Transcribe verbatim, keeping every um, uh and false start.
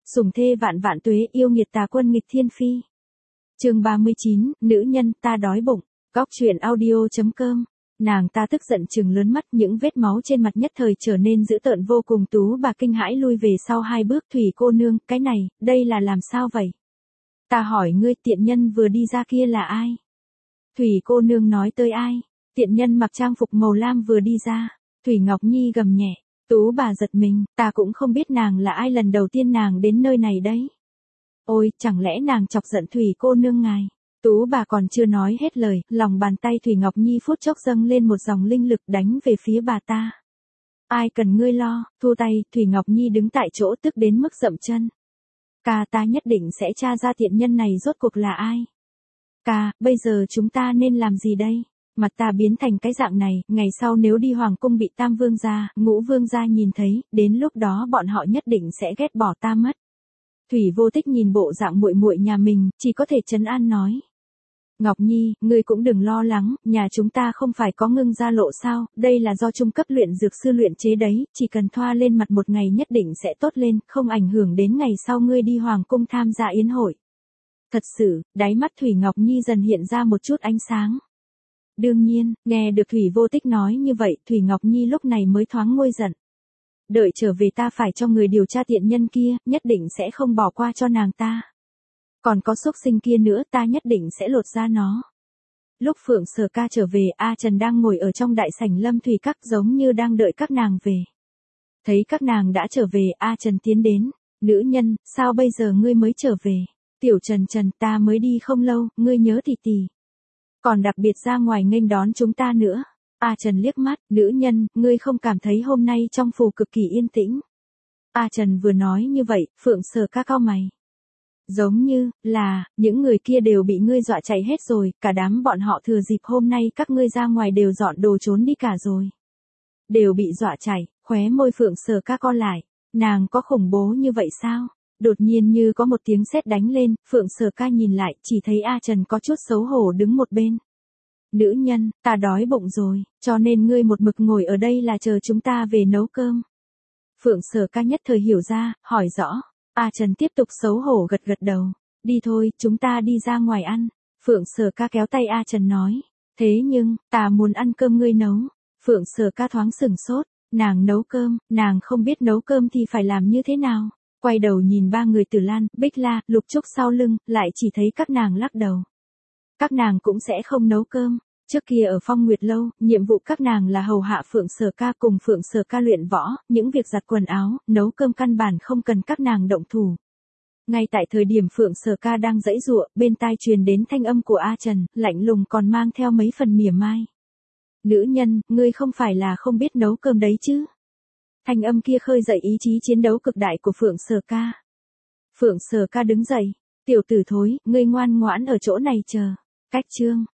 Sủng thê vạn vạn tuế, yêu nghiệt tà quân nghịch thiên phi. Chương ba mươi chín, nữ nhân, ta đói bụng. Góc truyện audio chấm com. Nàng ta tức giận trừng lớn mắt, những vết máu trên mặt nhất thời trở nên dữ tợn vô cùng. Tú bà kinh hãi lui về sau hai bước. Thủy cô nương, cái này, đây là làm sao vậy? Ta hỏi ngươi, tiện nhân vừa đi ra kia là ai? Thủy cô nương nói tới ai? Tiện nhân mặc trang phục màu lam vừa đi ra. Thủy Ngọc Nhi gầm nhẹ. Tú bà giật mình, ta cũng không biết nàng là ai, lần đầu tiên nàng đến nơi này đấy. Ôi, chẳng lẽ nàng chọc giận Thủy cô nương ngài? Tú bà còn chưa nói hết lời, lòng bàn tay Thủy Ngọc Nhi phút chốc dâng lên một dòng linh lực đánh về phía bà ta. Ai cần ngươi lo, thua tay, Thủy Ngọc Nhi đứng tại chỗ tức đến mức dậm chân. Ca, ta nhất định sẽ tra ra tiện nhân này rốt cuộc là ai. Ca, bây giờ chúng ta nên làm gì đây? Mặt ta biến thành cái dạng này, ngày sau nếu đi hoàng cung bị Tam vương gia, Ngũ vương gia nhìn thấy, đến lúc đó bọn họ nhất định sẽ ghét bỏ ta mất. Thủy Vô Tích nhìn bộ dạng muội muội nhà mình, chỉ có thể trấn an nói. Ngọc Nhi, ngươi cũng đừng lo lắng, nhà chúng ta không phải có ngưng gia lộ sao, đây là do trung cấp luyện dược sư luyện chế đấy, chỉ cần thoa lên mặt một ngày nhất định sẽ tốt lên, không ảnh hưởng đến ngày sau ngươi đi hoàng cung tham gia yến hội. Thật sự, đáy mắt Thủy Ngọc Nhi dần hiện ra một chút ánh sáng. Đương nhiên, nghe được Thủy Vô Tích nói như vậy, Thủy Ngọc Nhi lúc này mới thoáng nguôi giận. Đợi trở về ta phải cho người điều tra tiện nhân kia, nhất định sẽ không bỏ qua cho nàng ta. Còn có xúc sinh kia nữa, ta nhất định sẽ lột ra nó. Lúc Phượng Sở Ca trở về, A Trần đang ngồi ở trong đại sảnh Lâm Thủy Các giống như đang đợi các nàng về. Thấy các nàng đã trở về, A Trần tiến đến. Nữ nhân, sao bây giờ ngươi mới trở về? Tiểu Trần Trần, ta mới đi không lâu, ngươi nhớ tỷ tỷ. Còn đặc biệt ra ngoài nghênh đón chúng ta nữa. A Trần liếc mắt, nữ nhân, ngươi không cảm thấy hôm nay trong phủ cực kỳ yên tĩnh. A Trần vừa nói như vậy, Phượng Sở Ca cau mày. Giống như, là, những người kia đều bị ngươi dọa chạy hết rồi, cả đám bọn họ thừa dịp hôm nay các ngươi ra ngoài đều dọn đồ trốn đi cả rồi. Đều bị dọa chạy, khóe môi Phượng Sở Ca co lại, nàng có khủng bố như vậy sao? Đột nhiên như có một tiếng sét đánh lên, Phượng Sở Ca nhìn lại, chỉ thấy A Trần có chút xấu hổ đứng một bên. Nữ nhân, ta đói bụng rồi, cho nên ngươi một mực ngồi ở đây là chờ chúng ta về nấu cơm. Phượng Sở Ca nhất thời hiểu ra, hỏi rõ. A Trần tiếp tục xấu hổ gật gật đầu. Đi thôi, chúng ta đi ra ngoài ăn. Phượng Sở Ca kéo tay A Trần nói. Thế nhưng, ta muốn ăn cơm ngươi nấu. Phượng Sở Ca thoáng sửng sốt. Nàng nấu cơm, nàng không biết nấu cơm thì phải làm như thế nào. Quay đầu nhìn ba người Tử Lan, Bích La, Lục Trúc sau lưng, lại chỉ thấy các nàng lắc đầu. Các nàng cũng sẽ không nấu cơm. Trước kia ở Phong Nguyệt Lâu, nhiệm vụ các nàng là hầu hạ Phượng Sở Ca cùng Phượng Sở Ca luyện võ, những việc giặt quần áo, nấu cơm căn bản không cần các nàng động thủ. Ngay tại thời điểm Phượng Sở Ca đang giãy giụa, bên tai truyền đến thanh âm của A Trần, lạnh lùng còn mang theo mấy phần mỉa mai. Nữ nhân, ngươi không phải là không biết nấu cơm đấy chứ? Thanh âm kia khơi dậy ý chí chiến đấu cực đại của Phượng Sở Ca. Phượng Sở Ca đứng dậy, tiểu tử thối, ngươi ngoan ngoãn ở chỗ này chờ. Cách chương.